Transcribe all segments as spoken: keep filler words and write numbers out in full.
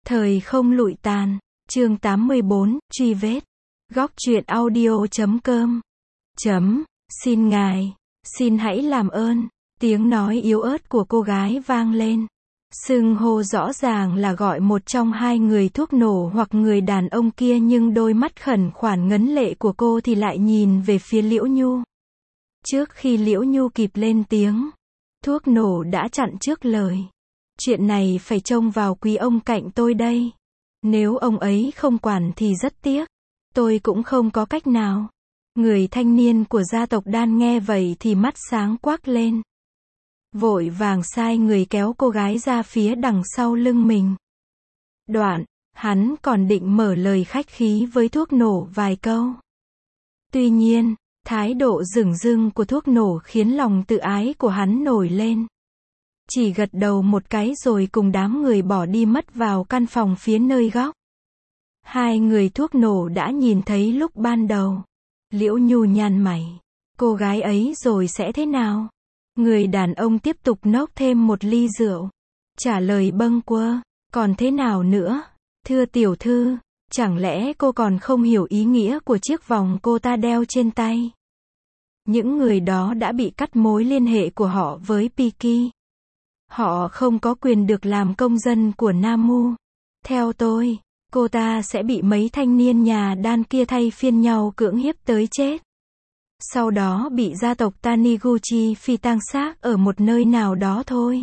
Thời không lụi tàn, chương tám mươi bốn, truy vết. Góc truyện audio chấm com. Chấm, xin ngài, xin hãy làm ơn. Tiếng nói yếu ớt của cô gái vang lên. Xưng hô rõ ràng là gọi một trong hai người thuốc nổ hoặc người đàn ông kia, nhưng đôi mắt khẩn khoản ngấn lệ của cô thì lại nhìn về phía Liễu Nhu. Trước khi Liễu Nhu kịp lên tiếng, thuốc nổ đã chặn trước lời. Chuyện này phải trông vào quý ông cạnh tôi đây. Nếu ông ấy không quản thì rất tiếc. Tôi cũng không có cách nào. Người thanh niên của gia tộc Đan nghe vậy thì mắt sáng quắc lên. Vội vàng sai người kéo cô gái ra phía đằng sau lưng mình. Đoạn, hắn còn định mở lời khách khí với thuốc nổ vài câu. Tuy nhiên, thái độ dửng dưng của thuốc nổ khiến lòng tự ái của hắn nổi lên. Chỉ gật đầu một cái rồi cùng đám người bỏ đi mất vào căn phòng phía nơi góc. Hai người thuốc nổ đã nhìn thấy lúc ban đầu. Liễu Nhu nhăn mày. Cô gái ấy rồi sẽ thế nào? Người đàn ông tiếp tục nốc thêm một ly rượu. Trả lời bâng quơ. Còn thế nào nữa? Thưa tiểu thư, chẳng lẽ cô còn không hiểu ý nghĩa của chiếc vòng cô ta đeo trên tay? Những người đó đã bị cắt mối liên hệ của họ với Piki. Họ không có quyền được làm công dân của Namu. Theo tôi, cô ta sẽ bị mấy thanh niên nhà Đan kia thay phiên nhau cưỡng hiếp tới chết. Sau đó bị gia tộc Taniguchi phi tang xác ở một nơi nào đó thôi.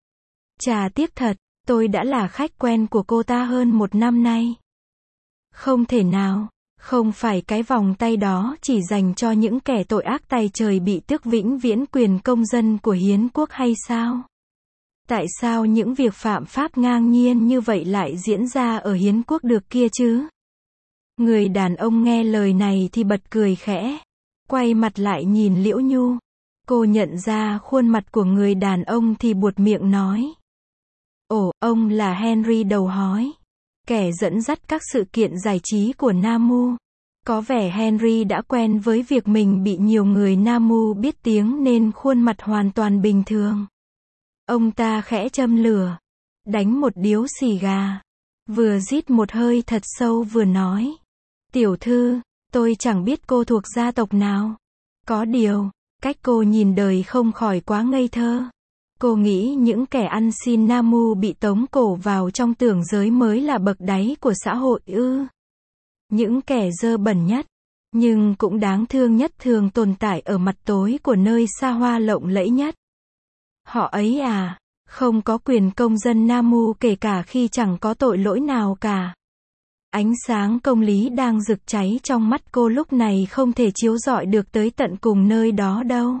Chà tiếc thật, tôi đã là khách quen của cô ta hơn một năm nay. Không thể nào, không phải cái vòng tay đó chỉ dành cho những kẻ tội ác tay trời bị tước vĩnh viễn quyền công dân của hiến quốc hay sao? Tại sao những việc phạm pháp ngang nhiên như vậy lại diễn ra ở hiến quốc được kia chứ? Người đàn ông nghe lời này thì bật cười khẽ. Quay mặt lại nhìn Liễu Nhu. Cô nhận ra khuôn mặt của người đàn ông thì buột miệng nói. Ồ, ông là Henry đầu hói. Kẻ dẫn dắt các sự kiện giải trí của Namu. Có vẻ Henry đã quen với việc mình bị nhiều người Namu biết tiếng nên khuôn mặt hoàn toàn bình thường. Ông ta khẽ châm lửa. Đánh một điếu xì gà. Vừa rít một hơi thật sâu vừa nói. Tiểu thư, tôi chẳng biết cô thuộc gia tộc nào. Có điều, cách cô nhìn đời không khỏi quá ngây thơ. Cô nghĩ những kẻ ăn xin Namu bị tống cổ vào trong tưởng giới mới là bậc đáy của xã hội ư? Những kẻ dơ bẩn nhất, nhưng cũng đáng thương nhất thường tồn tại ở mặt tối của nơi xa hoa lộng lẫy nhất. Họ ấy à, không có quyền công dân Namu kể cả khi chẳng có tội lỗi nào cả. Ánh sáng công lý đang rực cháy trong mắt cô lúc này không thể chiếu rọi được tới tận cùng nơi đó đâu.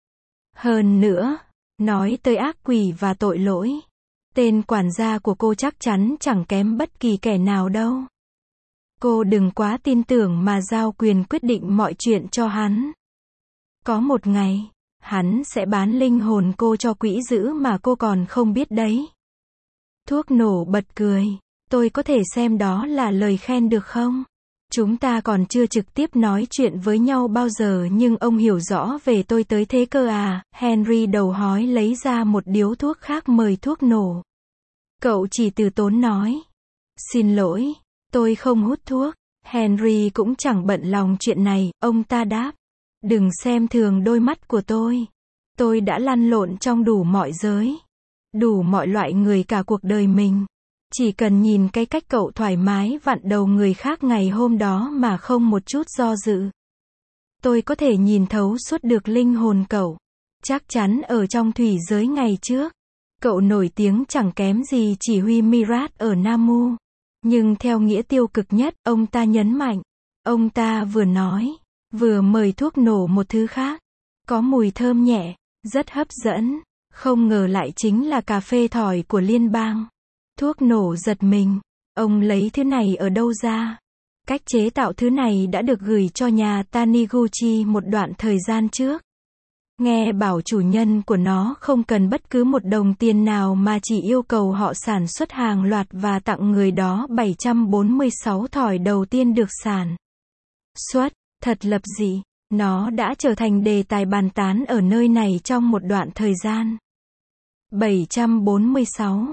Hơn nữa, nói tới ác quỷ và tội lỗi, tên quản gia của cô chắc chắn chẳng kém bất kỳ kẻ nào đâu. Cô đừng quá tin tưởng mà giao quyền quyết định mọi chuyện cho hắn. Có một ngày, hắn sẽ bán linh hồn cô cho quỷ dữ mà cô còn không biết đấy. Thuốc nổ bật cười. Tôi có thể xem đó là lời khen được không? Chúng ta còn chưa trực tiếp nói chuyện với nhau bao giờ nhưng ông hiểu rõ về tôi tới thế cơ à? Henry đầu hói lấy ra một điếu thuốc khác mời thuốc nổ. Cậu chỉ từ tốn nói. Xin lỗi, tôi không hút thuốc. Henry cũng chẳng bận lòng chuyện này, ông ta đáp. Đừng xem thường đôi mắt của tôi. Tôi đã lăn lộn trong đủ mọi giới. Đủ mọi loại người cả cuộc đời mình. Chỉ cần nhìn cái cách cậu thoải mái vặn đầu người khác ngày hôm đó mà không một chút do dự. Tôi có thể nhìn thấu suốt được linh hồn cậu. Chắc chắn ở trong thủy giới ngày trước, cậu nổi tiếng chẳng kém gì chỉ huy Mirat ở Namu. Nhưng theo nghĩa tiêu cực nhất, ông ta nhấn mạnh. Ông ta vừa nói, vừa mời thuốc nổ một thứ khác. Có mùi thơm nhẹ, rất hấp dẫn. Không ngờ lại chính là cà phê thỏi của liên bang. Thuốc nổ giật mình. Ông lấy thứ này ở đâu ra? Cách chế tạo thứ này đã được gửi cho nhà Taniguchi một đoạn thời gian trước. Nghe bảo chủ nhân của nó không cần bất cứ một đồng tiền nào mà chỉ yêu cầu họ sản xuất hàng loạt và tặng người đó bảy trăm bốn mươi sáu thỏi đầu tiên được sản xuất. Thật lập dị. Nó đã trở thành đề tài bàn tán ở nơi này trong một đoạn thời gian. bảy trăm bốn mươi sáu.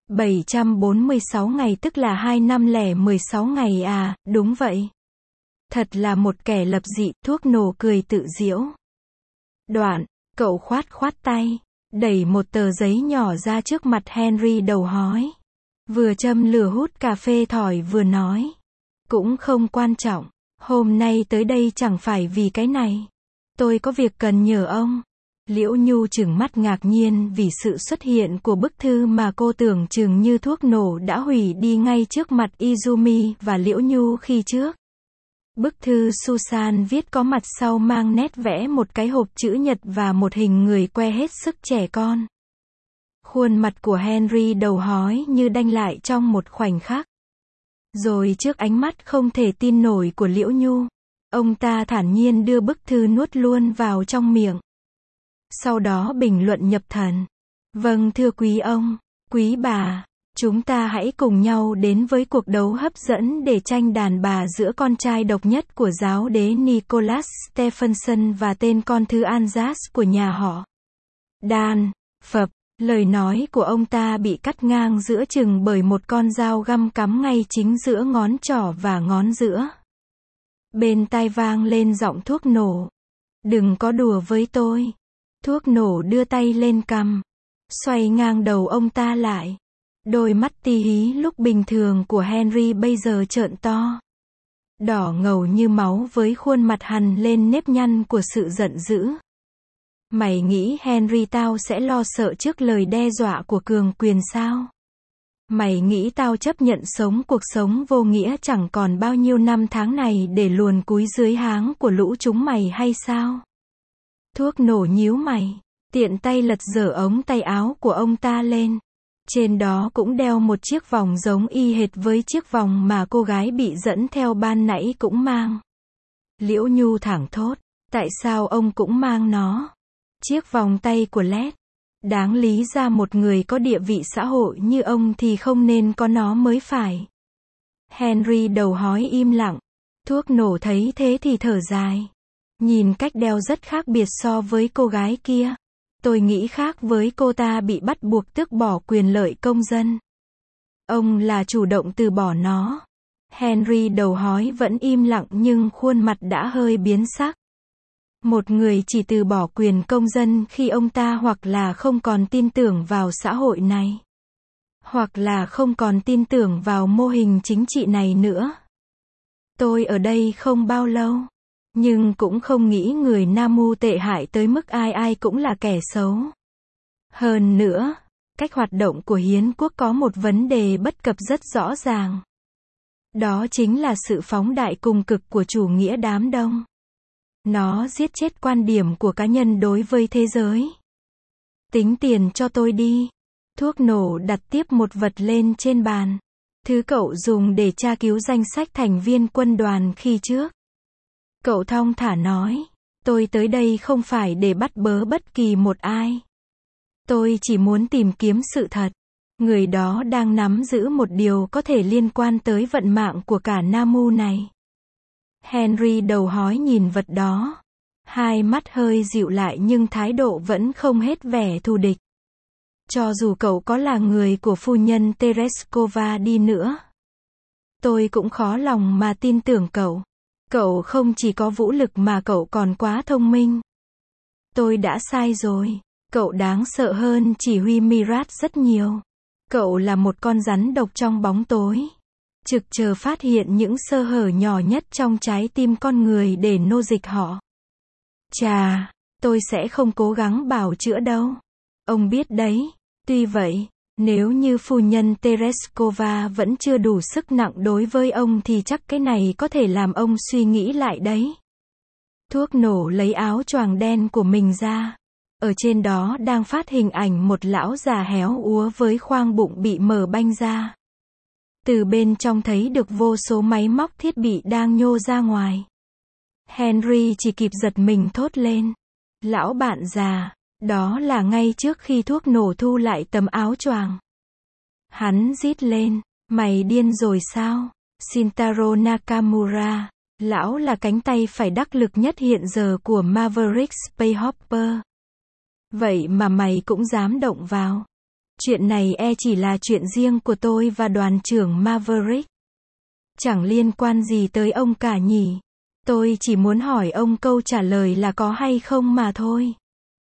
bảy trăm bốn mươi sáu ngày tức là hai năm lẻ mười sáu ngày à, đúng vậy. Thật là một kẻ lập dị, thuốc nổ cười tự giễu. Đoạn, cậu khoát khoát tay, đẩy một tờ giấy nhỏ ra trước mặt Henry đầu hói. Vừa châm lửa hút cà phê thỏi vừa nói. Cũng không quan trọng, hôm nay tới đây chẳng phải vì cái này. Tôi có việc cần nhờ ông. Liễu Nhu trừng mắt ngạc nhiên vì sự xuất hiện của bức thư mà cô tưởng chừng như thuốc nổ đã hủy đi ngay trước mặt Izumi và Liễu Nhu khi trước. Bức thư Susan viết có mặt sau mang nét vẽ một cái hộp chữ nhật và một hình người que hết sức trẻ con. Khuôn mặt của Henry đầu hói như đanh lại trong một khoảnh khắc. Rồi trước ánh mắt không thể tin nổi của Liễu Nhu, ông ta thản nhiên đưa bức thư nuốt luôn vào trong miệng. Sau đó bình luận nhập thần. Vâng thưa quý ông, quý bà, chúng ta hãy cùng nhau đến với cuộc đấu hấp dẫn để tranh đàn bà giữa con trai độc nhất của giáo đế Nicholas Stephenson và tên con thứ Anjas của nhà họ. Đàn, phập, lời nói của ông ta bị cắt ngang giữa chừng bởi một con dao găm cắm ngay chính giữa ngón trỏ và ngón giữa. Bên tai vang lên giọng thuốc nổ. Đừng có đùa với tôi. Thuốc nổ đưa tay lên cằm, xoay ngang đầu ông ta lại. Đôi mắt tí hí lúc bình thường của Henry bây giờ trợn to. Đỏ ngầu như máu với khuôn mặt hằn lên nếp nhăn của sự giận dữ. Mày nghĩ Henry tao sẽ lo sợ trước lời đe dọa của cường quyền sao? Mày nghĩ tao chấp nhận sống cuộc sống vô nghĩa chẳng còn bao nhiêu năm tháng này để luồn cúi dưới háng của lũ chúng mày hay sao? Thuốc nổ nhíu mày, tiện tay lật dở ống tay áo của ông ta lên. Trên đó cũng đeo một chiếc vòng giống y hệt với chiếc vòng mà cô gái bị dẫn theo ban nãy cũng mang. Liễu Nhu thẳng thốt, tại sao ông cũng mang nó? Chiếc vòng tay của Led. Đáng lý ra một người có địa vị xã hội như ông thì không nên có nó mới phải. Henry đầu hói im lặng. Thuốc nổ thấy thế thì thở dài. Nhìn cách đeo rất khác biệt so với cô gái kia. Tôi nghĩ khác với cô ta bị bắt buộc tước bỏ quyền lợi công dân. Ông là chủ động từ bỏ nó. Henry đầu hói vẫn im lặng nhưng khuôn mặt đã hơi biến sắc. Một người chỉ từ bỏ quyền công dân khi ông ta hoặc là không còn tin tưởng vào xã hội này, hoặc là không còn tin tưởng vào mô hình chính trị này nữa. Tôi ở đây không bao lâu, nhưng cũng không nghĩ người Nam U tệ hại tới mức ai ai cũng là kẻ xấu. Hơn nữa, cách hoạt động của Hiến quốc có một vấn đề bất cập rất rõ ràng. Đó chính là sự phóng đại cùng cực của chủ nghĩa đám đông. Nó giết chết quan điểm của cá nhân đối với thế giới. Tính tiền cho tôi đi. Thuốc nổ đặt tiếp một vật lên trên bàn. Thứ cậu dùng để tra cứu danh sách thành viên quân đoàn khi trước. Cậu thong thả nói, tôi tới đây không phải để bắt bớ bất kỳ một ai. Tôi chỉ muốn tìm kiếm sự thật. Người đó đang nắm giữ một điều có thể liên quan tới vận mạng của cả Nam U này. Henry đầu hói nhìn vật đó. Hai mắt hơi dịu lại nhưng thái độ vẫn không hết vẻ thù địch. Cho dù cậu có là người của phu nhân Tereskova đi nữa, tôi cũng khó lòng mà tin tưởng cậu. Cậu không chỉ có vũ lực mà cậu còn quá thông minh. Tôi đã sai rồi. Cậu đáng sợ hơn chỉ huy Mirat rất nhiều. Cậu là một con rắn độc trong bóng tối. Trực chờ phát hiện những sơ hở nhỏ nhất trong trái tim con người để nô dịch họ. Chà, tôi sẽ không cố gắng bảo chữa đâu. Ông biết đấy. Tuy vậy, nếu như phu nhân Tereskova vẫn chưa đủ sức nặng đối với ông thì chắc cái này có thể làm ông suy nghĩ lại đấy. Thuốc nổ lấy áo choàng đen của mình ra. Ở trên đó đang phát hình ảnh một lão già héo úa với khoang bụng bị mở banh ra. Từ bên trong thấy được vô số máy móc thiết bị đang nhô ra ngoài. Henry chỉ kịp giật mình thốt lên. Lão bạn già, đó là ngay trước khi thuốc nổ thu lại tấm áo choàng. Hắn rít lên, mày điên rồi sao? Shintaro Nakamura, lão là cánh tay phải đắc lực nhất hiện giờ của Maverick Spacehopper. Vậy mà mày cũng dám động vào. Chuyện này e chỉ là chuyện riêng của tôi và đoàn trưởng Maverick. Chẳng liên quan gì tới ông cả nhỉ. Tôi chỉ muốn hỏi ông câu trả lời là có hay không mà thôi.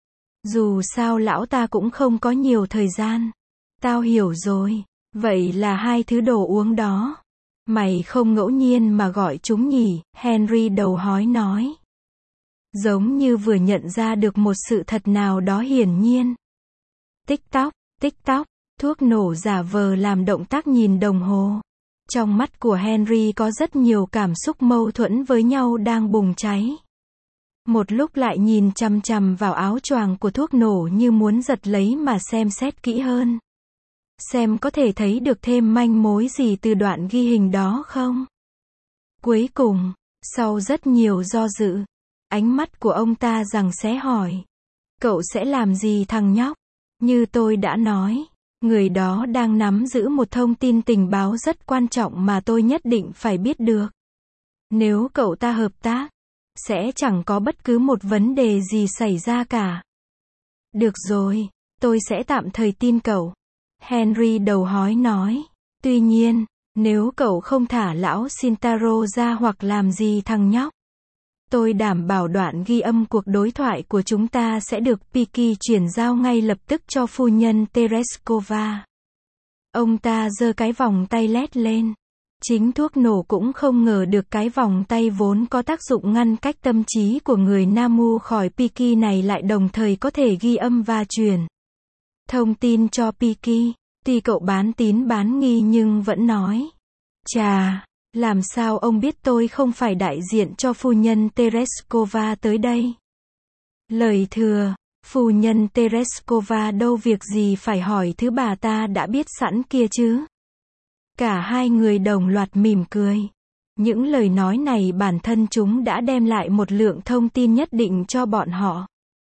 Dù sao lão ta cũng không có nhiều thời gian. Tao hiểu rồi. Vậy là hai thứ đồ uống đó. Mày không ngẫu nhiên mà gọi chúng nhỉ, Henry đầu hói nói. Giống như vừa nhận ra được một sự thật nào đó hiển nhiên. Tích tóc, tích tóc, thuốc nổ giả vờ làm động tác nhìn đồng hồ. Trong mắt của Henry có rất nhiều cảm xúc mâu thuẫn với nhau đang bùng cháy. Một lúc lại nhìn chằm chằm vào áo choàng của thuốc nổ như muốn giật lấy mà xem xét kỹ hơn. Xem có thể thấy được thêm manh mối gì từ đoạn ghi hình đó không? Cuối cùng, sau rất nhiều do dự, ánh mắt của ông ta giằng xé hỏi. Cậu sẽ làm gì thằng nhóc? Như tôi đã nói, người đó đang nắm giữ một thông tin tình báo rất quan trọng mà tôi nhất định phải biết được. Nếu cậu ta hợp tác, sẽ chẳng có bất cứ một vấn đề gì xảy ra cả. Được rồi, tôi sẽ tạm thời tin cậu. Henry đầu hói nói. Tuy nhiên, nếu cậu không thả lão Shintaro ra hoặc làm gì thằng nhóc, tôi đảm bảo đoạn ghi âm cuộc đối thoại của chúng ta sẽ được Piki chuyển giao ngay lập tức cho phu nhân Tereskova. Ông ta giơ cái vòng tay lét lên. Chính thuốc nổ cũng không ngờ được cái vòng tay vốn có tác dụng ngăn cách tâm trí của người Namu khỏi Piki này lại đồng thời có thể ghi âm và truyền thông tin cho Piki. Tuy cậu bán tín bán nghi nhưng vẫn nói. Chà, làm sao ông biết tôi không phải đại diện cho phu nhân Tereskova tới đây? Lời thừa, phu nhân Tereskova đâu việc gì phải hỏi thứ bà ta đã biết sẵn kia chứ? Cả hai người đồng loạt mỉm cười. Những lời nói này bản thân chúng đã đem lại một lượng thông tin nhất định cho bọn họ.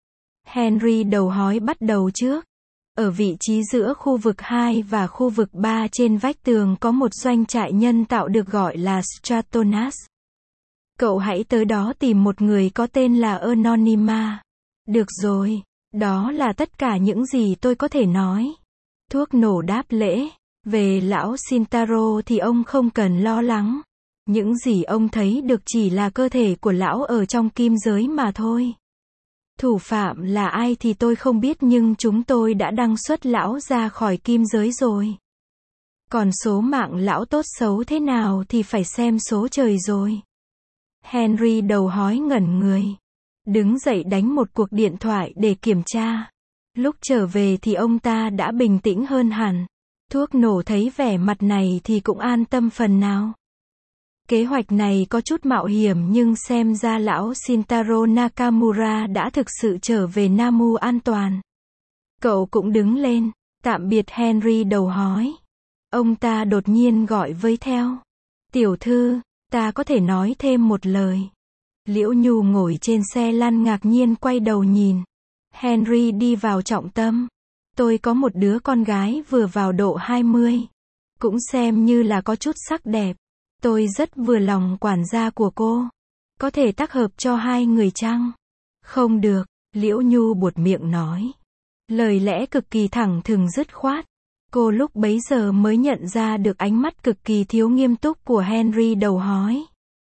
Henry đầu hói bắt đầu trước. Ở vị trí giữa khu vực hai và khu vực ba trên vách tường có một doanh trại nhân tạo được gọi là Stratonas. Cậu hãy tới đó tìm một người có tên là Anonyma. Được rồi, đó là tất cả những gì tôi có thể nói. Thuốc nổ đáp lễ. Về lão Shintaro thì ông không cần lo lắng. Những gì ông thấy được chỉ là cơ thể của lão ở trong kim giới mà thôi. Thủ phạm là ai thì tôi không biết nhưng chúng tôi đã đăng xuất lão ra khỏi kim giới rồi. Còn số mạng lão tốt xấu thế nào thì phải xem số trời rồi. Henry đầu hói ngẩn người. Đứng dậy đánh một cuộc điện thoại để kiểm tra. Lúc trở về thì ông ta đã bình tĩnh hơn hẳn. Thuốc nổ thấy vẻ mặt này thì cũng an tâm phần nào. Kế hoạch này có chút mạo hiểm nhưng xem ra lão Shintaro Nakamura đã thực sự trở về Namu an toàn. Cậu cũng đứng lên, tạm biệt Henry đầu hói. Ông ta đột nhiên gọi với theo. Tiểu thư, ta có thể nói thêm một lời. Liễu Nhu ngồi trên xe lăn ngạc nhiên quay đầu nhìn. Henry đi vào trọng tâm. Tôi có một đứa con gái vừa vào độ hai mươi. Cũng xem như là có chút sắc đẹp. Tôi rất vừa lòng quản gia của cô. Có thể tác hợp cho hai người chăng? Không được, Liễu Nhu buột miệng nói. Lời lẽ cực kỳ thẳng thừng dứt khoát. Cô lúc bấy giờ mới nhận ra được ánh mắt cực kỳ thiếu nghiêm túc của Henry đầu hói.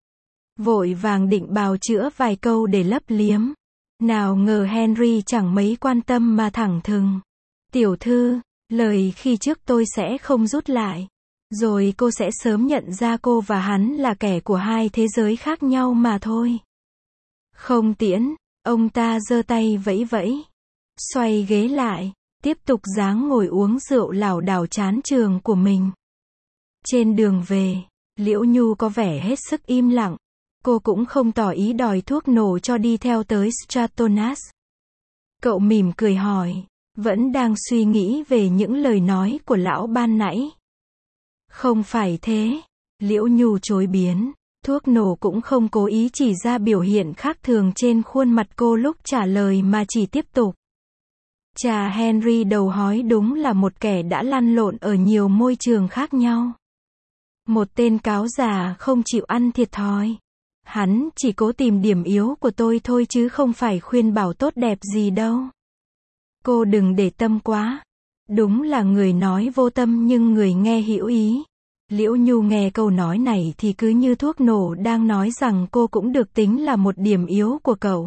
Vội vàng định bào chữa vài câu để lấp liếm. Nào ngờ Henry chẳng mấy quan tâm mà thẳng thừng. Tiểu thư, lời khi trước tôi sẽ không rút lại. Rồi cô sẽ sớm nhận ra cô và hắn là kẻ của hai thế giới khác nhau mà thôi. Không tiễn, ông ta giơ tay vẫy vẫy. Xoay ghế lại, tiếp tục dáng ngồi uống rượu lảo đảo chán trường của mình. Trên đường về, Liễu Nhu có vẻ hết sức im lặng. Cô cũng không tỏ ý đòi thuốc nổ cho đi theo tới Stratonas. Cậu mỉm cười hỏi, vẫn đang suy nghĩ về những lời nói của lão ban nãy. Không phải thế, Liễu Nhu chối biến. Thuốc nổ cũng không cố ý chỉ ra biểu hiện khác thường trên khuôn mặt cô lúc trả lời mà chỉ tiếp tục. Chà, Henry đầu hói đúng là một kẻ đã lăn lộn ở nhiều môi trường khác nhau. Một tên cáo già không chịu ăn thiệt thòi. Hắn chỉ cố tìm điểm yếu của tôi thôi chứ không phải khuyên bảo tốt đẹp gì đâu. Cô đừng để tâm quá. Đúng là người nói vô tâm nhưng người nghe hữu ý. Liễu Nhu nghe câu nói này thì cứ như thuốc nổ đang nói rằng cô cũng được tính là một điểm yếu của cậu.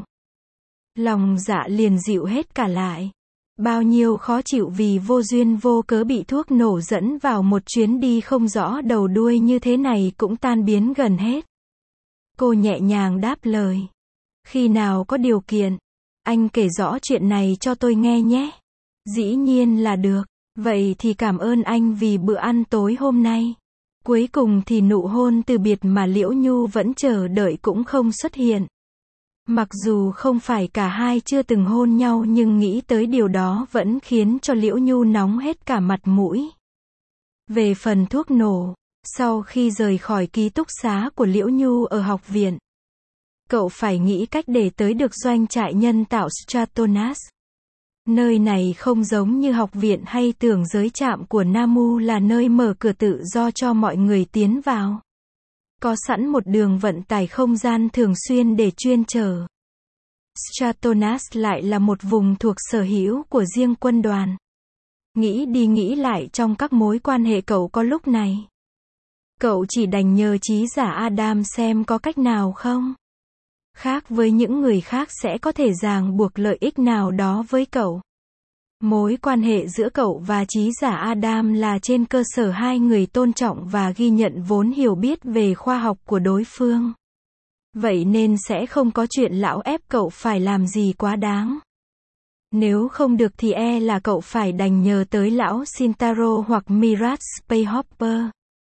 Lòng dạ liền dịu hết cả lại. Bao nhiêu khó chịu vì vô duyên vô cớ bị thuốc nổ dẫn vào một chuyến đi không rõ đầu đuôi như thế này cũng tan biến gần hết. Cô nhẹ nhàng đáp lời. Khi nào có điều kiện, anh kể rõ chuyện này cho tôi nghe nhé. Dĩ nhiên là được. Vậy thì cảm ơn anh vì bữa ăn tối hôm nay. Cuối cùng thì nụ hôn từ biệt mà Liễu Nhu vẫn chờ đợi cũng không xuất hiện. Mặc dù không phải cả hai chưa từng hôn nhau nhưng nghĩ tới điều đó vẫn khiến cho Liễu Nhu nóng hết cả mặt mũi. Về phần thuốc nổ, sau khi rời khỏi ký túc xá của Liễu Nhu ở học viện, cậu phải nghĩ cách để tới được doanh trại nhân tạo Stratonus. Nơi này không giống như học viện hay tưởng giới trạm của Namu là nơi mở cửa tự do cho mọi người tiến vào. Có sẵn một đường vận tải không gian thường xuyên để chuyên chở. Stratonus lại là một vùng thuộc sở hữu của riêng quân đoàn. Nghĩ đi nghĩ lại trong các mối quan hệ cậu có lúc này, cậu chỉ đành nhờ trí giả Adam xem có cách nào không. Khác với những người khác sẽ có thể ràng buộc lợi ích nào đó với cậu. Mối quan hệ giữa cậu và trí giả Adam là trên cơ sở hai người tôn trọng và ghi nhận vốn hiểu biết về khoa học của đối phương. Vậy nên sẽ không có chuyện lão ép cậu phải làm gì quá đáng. Nếu không được thì e là cậu phải đành nhờ tới lão Shintaro hoặc Mirage Spacehopper.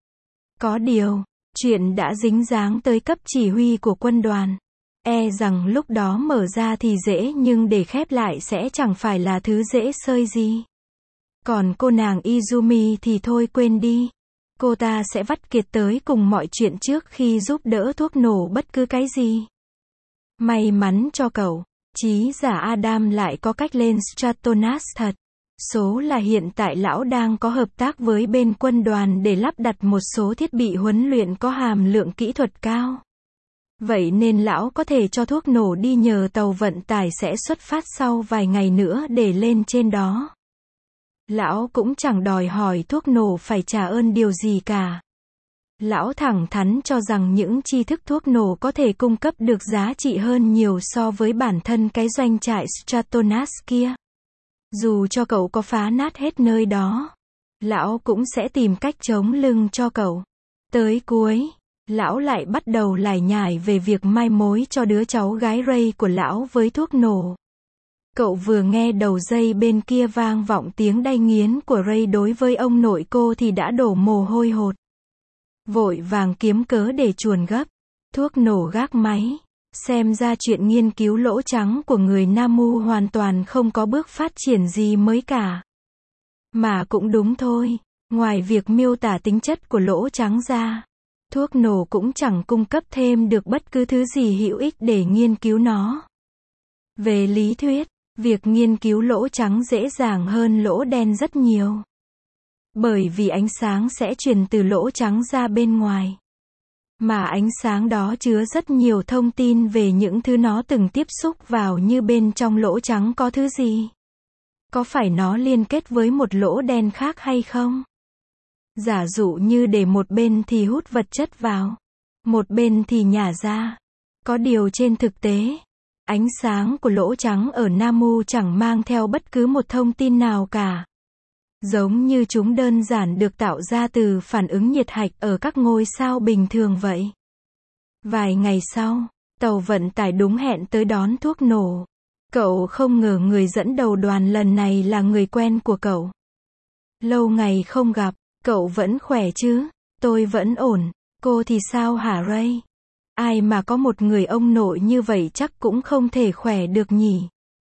Có điều, chuyện đã dính dáng tới cấp chỉ huy của quân đoàn. E rằng lúc đó mở ra thì dễ nhưng để khép lại sẽ chẳng phải là thứ dễ xơi gì. Còn cô nàng Izumi thì thôi quên đi. Cô ta sẽ vắt kiệt tới cùng mọi chuyện trước khi giúp đỡ thuốc nổ bất cứ cái gì. May mắn cho cậu, trí giả Adam lại có cách lên Stratonus thật. Số là hiện tại lão đang có hợp tác với bên quân đoàn để lắp đặt một số thiết bị huấn luyện có hàm lượng kỹ thuật cao. Vậy nên lão có thể cho thuốc nổ đi nhờ tàu vận tải sẽ xuất phát sau vài ngày nữa để lên trên đó. Lão cũng chẳng đòi hỏi thuốc nổ phải trả ơn điều gì cả. Lão thẳng thắn cho rằng những tri thức thuốc nổ có thể cung cấp được giá trị hơn nhiều so với bản thân cái doanh trại Stratonus kia. Dù cho cậu có phá nát hết nơi đó, lão cũng sẽ tìm cách chống lưng cho cậu. Tới cuối, lão lại bắt đầu lải nhải về việc mai mối cho đứa cháu gái Ray của lão với thuốc nổ. Cậu vừa nghe đầu dây bên kia vang vọng tiếng đay nghiến của Ray đối với ông nội cô thì đã đổ mồ hôi hột. Vội vàng kiếm cớ để chuồn gấp. Thuốc nổ gác máy. Xem ra chuyện nghiên cứu lỗ trắng của người Namu hoàn toàn không có bước phát triển gì mới cả. Mà cũng đúng thôi, ngoài việc miêu tả tính chất của lỗ trắng ra, thuốc nổ cũng chẳng cung cấp thêm được bất cứ thứ gì hữu ích để nghiên cứu nó. Về lý thuyết, việc nghiên cứu lỗ trắng dễ dàng hơn lỗ đen rất nhiều. Bởi vì ánh sáng sẽ truyền từ lỗ trắng ra bên ngoài. Mà ánh sáng đó chứa rất nhiều thông tin về những thứ nó từng tiếp xúc vào như bên trong lỗ trắng có thứ gì. Có phải nó liên kết với một lỗ đen khác hay không? Giả dụ như để một bên thì hút vật chất vào, một bên thì nhả ra. Có điều trên thực tế, ánh sáng của lỗ trắng ở Namu chẳng mang theo bất cứ một thông tin nào cả. Giống như chúng đơn giản được tạo ra từ phản ứng nhiệt hạch ở các ngôi sao bình thường vậy. Vài ngày sau, tàu vận tải đúng hẹn tới đón thuốc nổ. Cậu không ngờ người dẫn đầu đoàn lần này là người quen của cậu. Lâu ngày không gặp, cậu vẫn khỏe chứ? Tôi vẫn ổn. Cô thì sao hả Ray? Ai mà có một người ông nội như vậy chắc cũng không thể khỏe được nhỉ?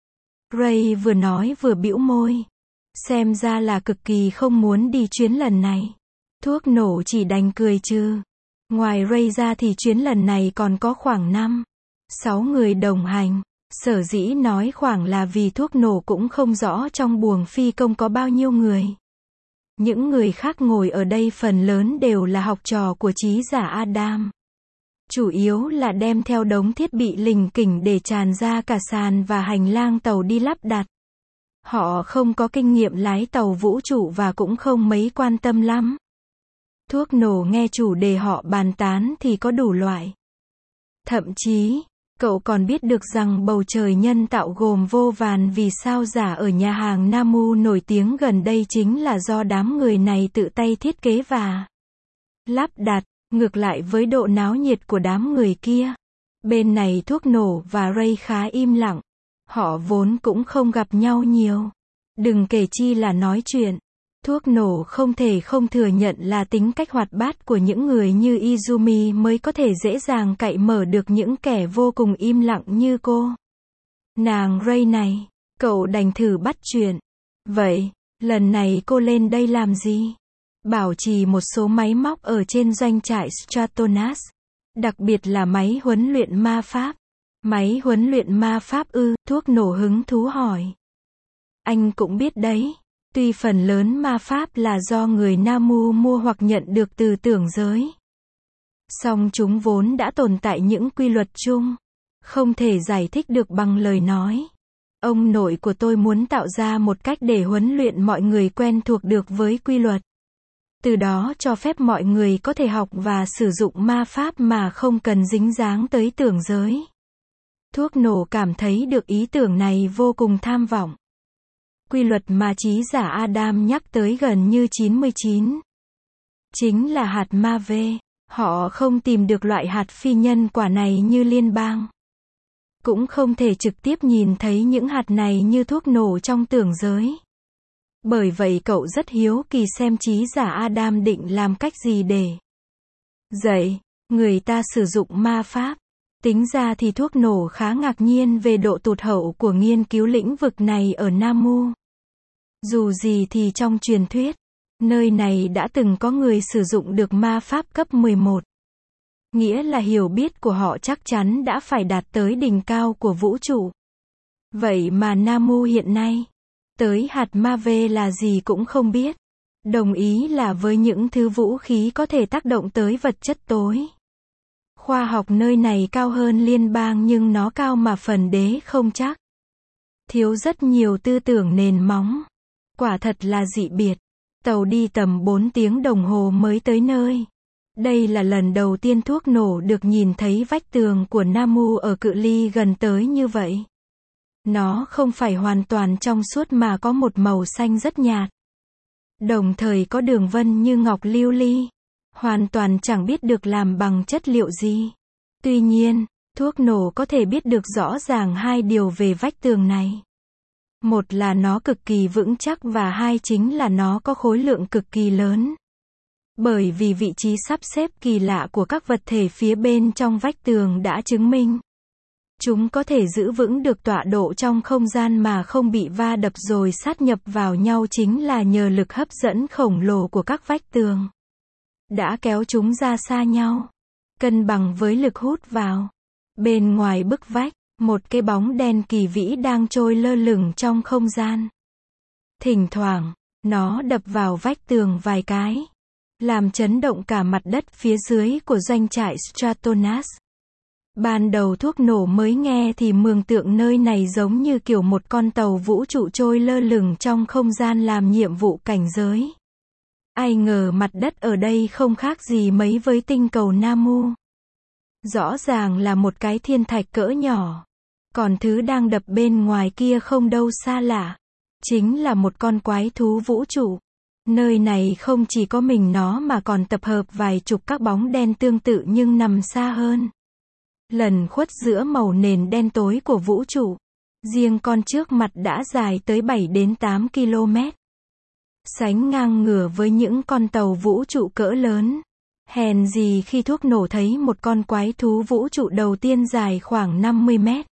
Ray vừa nói vừa bĩu môi. Xem ra là cực kỳ không muốn đi chuyến lần này. Thuốc nổ chỉ đành cười trừ. Ngoài Ray ra thì chuyến lần này còn có khoảng năm, sáu người đồng hành. Sở dĩ nói khoảng là vì thuốc nổ cũng không rõ trong buồng phi công có bao nhiêu người. Những người khác ngồi ở đây phần lớn đều là học trò của trí giả Adam. Chủ yếu là đem theo đống thiết bị lình kỉnh để tràn ra cả sàn và hành lang tàu đi lắp đặt. Họ không có kinh nghiệm lái tàu vũ trụ và cũng không mấy quan tâm lắm. Thuốc nổ nghe chủ đề họ bàn tán thì có đủ loại. Thậm chí, cậu còn biết được rằng bầu trời nhân tạo gồm vô vàn vì sao giả ở nhà hàng Namu nổi tiếng gần đây chính là do đám người này tự tay thiết kế và lắp đặt. Ngược lại với độ náo nhiệt của đám người kia, bên này thuốc nổ và Ray khá im lặng. Họ vốn cũng không gặp nhau nhiều. Đừng kể chi là nói chuyện. Thuốc nổ không thể không thừa nhận là tính cách hoạt bát của những người như Izumi mới có thể dễ dàng cạy mở được những kẻ vô cùng im lặng như cô. Nàng Ray này, cậu đành thử bắt chuyện. Vậy, lần này cô lên đây làm gì? Bảo trì một số máy móc ở trên doanh trại Stratonus. Đặc biệt là máy huấn luyện ma pháp. Máy huấn luyện ma pháp ư? Thuốc nổ hứng thú hỏi. Anh cũng biết đấy. Tuy phần lớn ma pháp là do người Namu mua hoặc nhận được từ tưởng giới. Song chúng vốn đã tồn tại những quy luật chung. Không thể giải thích được bằng lời nói. Ông nội của tôi muốn tạo ra một cách để huấn luyện mọi người quen thuộc được với quy luật. Từ đó cho phép mọi người có thể học và sử dụng ma pháp mà không cần dính dáng tới tưởng giới. Thuốc nổ cảm thấy được ý tưởng này vô cùng tham vọng. Quy luật mà trí giả Adam nhắc tới gần như chín mươi chín. Chính là hạt ma vê. Họ không tìm được loại hạt phi nhân quả này như liên bang. Cũng không thể trực tiếp nhìn thấy những hạt này như thuốc nổ trong tưởng giới. Bởi vậy cậu rất hiếu kỳ xem trí giả Adam định làm cách gì để dạy người ta sử dụng ma pháp. Tính ra thì thuốc nổ khá ngạc nhiên về độ tụt hậu của nghiên cứu lĩnh vực này ở Namu. Dù gì thì trong truyền thuyết, nơi này đã từng có người sử dụng được ma pháp cấp mười một. Nghĩa là hiểu biết của họ chắc chắn đã phải đạt tới đỉnh cao của vũ trụ. Vậy mà Namu hiện nay, tới hạt ma vê là gì cũng không biết. Đồng ý là với những thứ vũ khí có thể tác động tới vật chất tối. Khoa học nơi này cao hơn liên bang nhưng nó cao mà phần đế không chắc. Thiếu rất nhiều tư tưởng nền móng. Quả thật là dị biệt. Tàu đi tầm bốn tiếng đồng hồ mới tới nơi. Đây là lần đầu tiên thuốc nổ được nhìn thấy vách tường của Namu ở cự ly gần tới như vậy. Nó không phải hoàn toàn trong suốt mà có một màu xanh rất nhạt. Đồng thời có đường vân như ngọc lưu ly. Hoàn toàn chẳng biết được làm bằng chất liệu gì. Tuy nhiên, thuốc nổ có thể biết được rõ ràng hai điều về vách tường này. Một là nó cực kỳ vững chắc và hai chính là nó có khối lượng cực kỳ lớn. Bởi vì vị trí sắp xếp kỳ lạ của các vật thể phía bên trong vách tường đã chứng minh. Chúng có thể giữ vững được tọa độ trong không gian mà không bị va đập rồi sát nhập vào nhau chính là nhờ lực hấp dẫn khổng lồ của các vách tường. Đã kéo chúng ra xa nhau. Cân bằng với lực hút vào. Bên ngoài bức vách, một cái bóng đen kỳ vĩ đang trôi lơ lửng trong không gian. Thỉnh thoảng, nó đập vào vách tường vài cái. Làm chấn động cả mặt đất phía dưới của doanh trại Stratonus. Ban đầu thuốc nổ mới nghe thì mường tượng nơi này giống như kiểu một con tàu vũ trụ trôi lơ lửng trong không gian làm nhiệm vụ cảnh giới. Ai ngờ mặt đất ở đây không khác gì mấy với tinh cầu Namu. Rõ ràng là một cái thiên thạch cỡ nhỏ. Còn thứ đang đập bên ngoài kia không đâu xa lạ. Chính là một con quái thú vũ trụ. Nơi này không chỉ có mình nó mà còn tập hợp vài chục các bóng đen tương tự nhưng nằm xa hơn. Lần khuất giữa màu nền đen tối của vũ trụ. Riêng con trước mặt đã dài tới bảy đến tám ki lô mét. Sánh ngang ngửa với những con tàu vũ trụ cỡ lớn. Hèn gì khi thuốc nổ thấy một con quái thú vũ trụ đầu tiên dài khoảng năm mươi mét.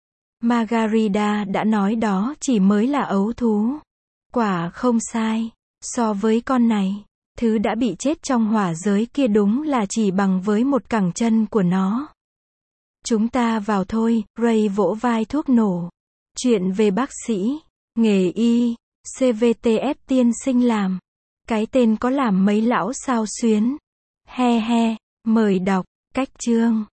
Margarida đã nói đó chỉ mới là ấu thú. Quả không sai. So với con này, thứ đã bị chết trong hỏa giới kia đúng là chỉ bằng với một cẳng chân của nó. Chúng ta vào thôi, Ray vỗ vai thuốc nổ. Chuyện về bác sĩ, nghề y, xê vê tê ép tiên sinh làm. Cái tên có làm mấy lão sao xuyến. He he, mời đọc, cách chương.